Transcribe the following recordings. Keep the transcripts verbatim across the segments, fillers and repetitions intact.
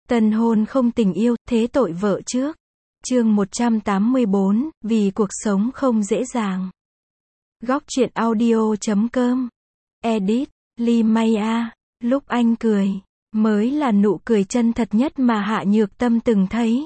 Tân hôn không tình yêu, thế tội vợ trước. Chương một trăm tám mươi bốn, vì cuộc sống không dễ dàng. Góc truyện audio chấm com. Edit, Ly Maya. Lúc anh cười, mới là nụ cười chân thật nhất mà Hạ Nhược Tâm từng thấy.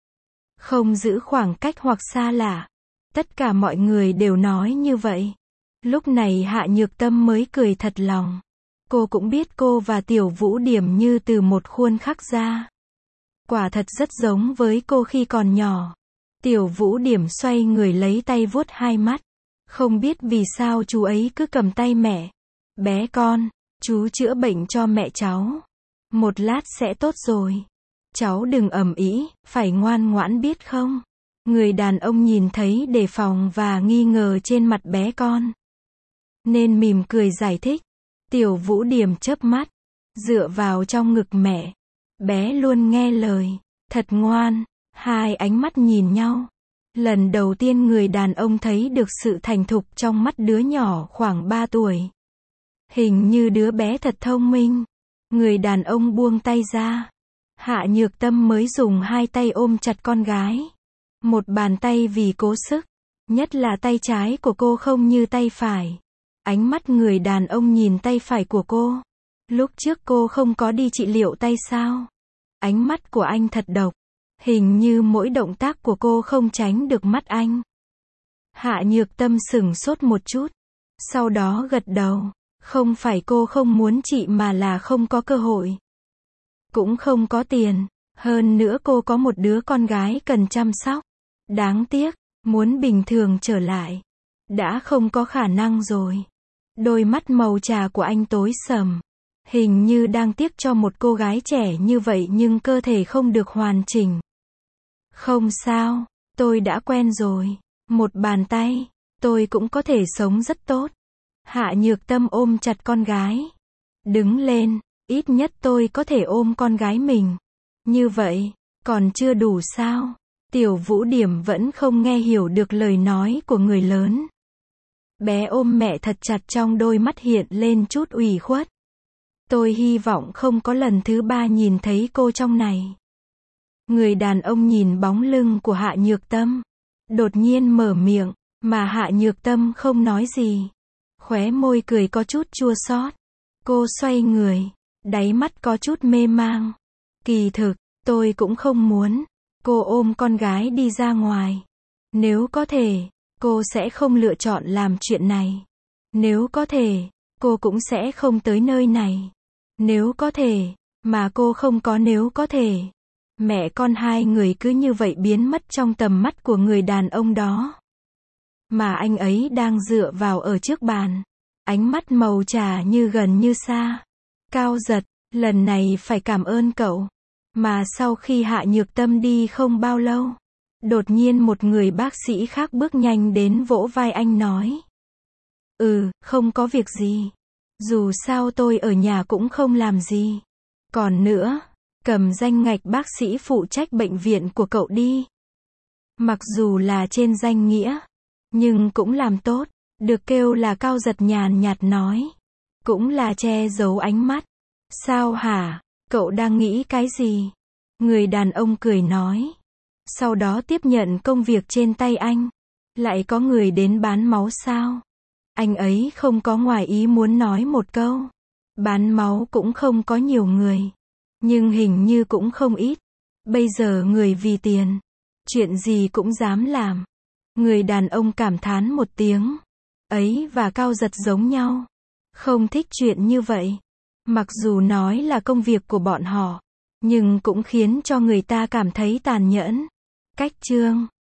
Không giữ khoảng cách hoặc xa lạ. Tất cả mọi người đều nói như vậy. Lúc này Hạ Nhược Tâm mới cười thật lòng. Cô cũng biết cô và Tiểu Vũ Điểm như từ một khuôn khắc ra. Quả thật rất giống với cô khi còn nhỏ. Tiểu Vũ Điểm xoay người lấy tay vuốt hai mắt. Không biết vì sao chú ấy cứ cầm tay mẹ. Bé con, chú chữa bệnh cho mẹ cháu. Một lát sẽ tốt rồi. Cháu đừng ầm ĩ, phải ngoan ngoãn biết không? Người đàn ông nhìn thấy đề phòng và nghi ngờ trên mặt bé con, nên mỉm cười giải thích. Tiểu Vũ Điểm chớp mắt, dựa vào trong ngực mẹ. Bé luôn nghe lời, thật ngoan. Hai ánh mắt nhìn nhau. Lần đầu tiên người đàn ông thấy được sự thành thục trong mắt đứa nhỏ khoảng ba tuổi. Hình như đứa bé thật thông minh. Người đàn ông buông tay ra. Hạ Nhược Tâm mới dùng hai tay ôm chặt con gái. Một bàn tay vì cố sức. Nhất là tay trái của cô không như tay phải. Ánh mắt người đàn ông nhìn tay phải của cô. Lúc trước cô không có đi trị liệu tay sao? Ánh mắt của anh thật độc. Hình như mỗi động tác của cô không tránh được mắt anh. Hạ Nhược Tâm sửng sốt một chút. Sau đó gật đầu. Không phải cô không muốn trị mà là không có cơ hội. Cũng không có tiền. Hơn nữa cô có một đứa con gái cần chăm sóc. Đáng tiếc, muốn bình thường trở lại. Đã không có khả năng rồi. Đôi mắt màu trà của anh tối sầm. Hình như đang tiếc cho một cô gái trẻ như vậy nhưng cơ thể không được hoàn chỉnh. Không sao, tôi đã quen rồi. Một bàn tay, tôi cũng có thể sống rất tốt. Hạ Nhược Tâm ôm chặt con gái. Đứng lên, ít nhất tôi có thể ôm con gái mình. Như vậy, còn chưa đủ sao? Tiểu Vũ Điểm vẫn không nghe hiểu được lời nói của người lớn. Bé ôm mẹ thật chặt, trong đôi mắt hiện lên chút ủy khuất. Tôi hy vọng không có lần thứ ba nhìn thấy cô trong này. Người đàn ông nhìn bóng lưng của Hạ Nhược Tâm. Đột nhiên mở miệng, mà Hạ Nhược Tâm không nói gì. Khóe môi cười có chút chua xót. Cô xoay người, đáy mắt có chút mê mang. Kỳ thực, tôi cũng không muốn. Cô ôm con gái đi ra ngoài. Nếu có thể, cô sẽ không lựa chọn làm chuyện này. Nếu có thể, cô cũng sẽ không tới nơi này. Nếu có thể, mà cô không có nếu có thể. Mẹ con hai người cứ như vậy biến mất trong tầm mắt của người đàn ông đó. Mà anh ấy đang dựa vào ở trước bàn. Ánh mắt màu trà như gần như xa. Cao Giật, lần này phải cảm ơn cậu. Mà sau khi Hạ Nhược Tâm đi không bao lâu, đột nhiên một người bác sĩ khác bước nhanh đến vỗ vai anh nói. Ừ, không có việc gì. Dù sao tôi ở nhà cũng không làm gì. Còn nữa, cầm danh ngạch bác sĩ phụ trách bệnh viện của cậu đi. Mặc dù là trên danh nghĩa, nhưng cũng làm tốt. Được kêu là Cao Giật nhàn nhạt nói. Cũng là che giấu ánh mắt. Sao hả? Cậu đang nghĩ cái gì? Người đàn ông cười nói. Sau đó tiếp nhận công việc trên tay anh. Lại có người đến bán máu sao? Anh ấy không có ngoài ý muốn nói một câu. Bán máu cũng không có nhiều người. Nhưng hình như cũng không ít. Bây giờ người vì tiền. Chuyện gì cũng dám làm. Người đàn ông cảm thán một tiếng. Ấy và Cao Giật giống nhau. Không thích chuyện như vậy. Mặc dù nói là công việc của bọn họ, nhưng cũng khiến cho người ta cảm thấy tàn nhẫn. Cách chương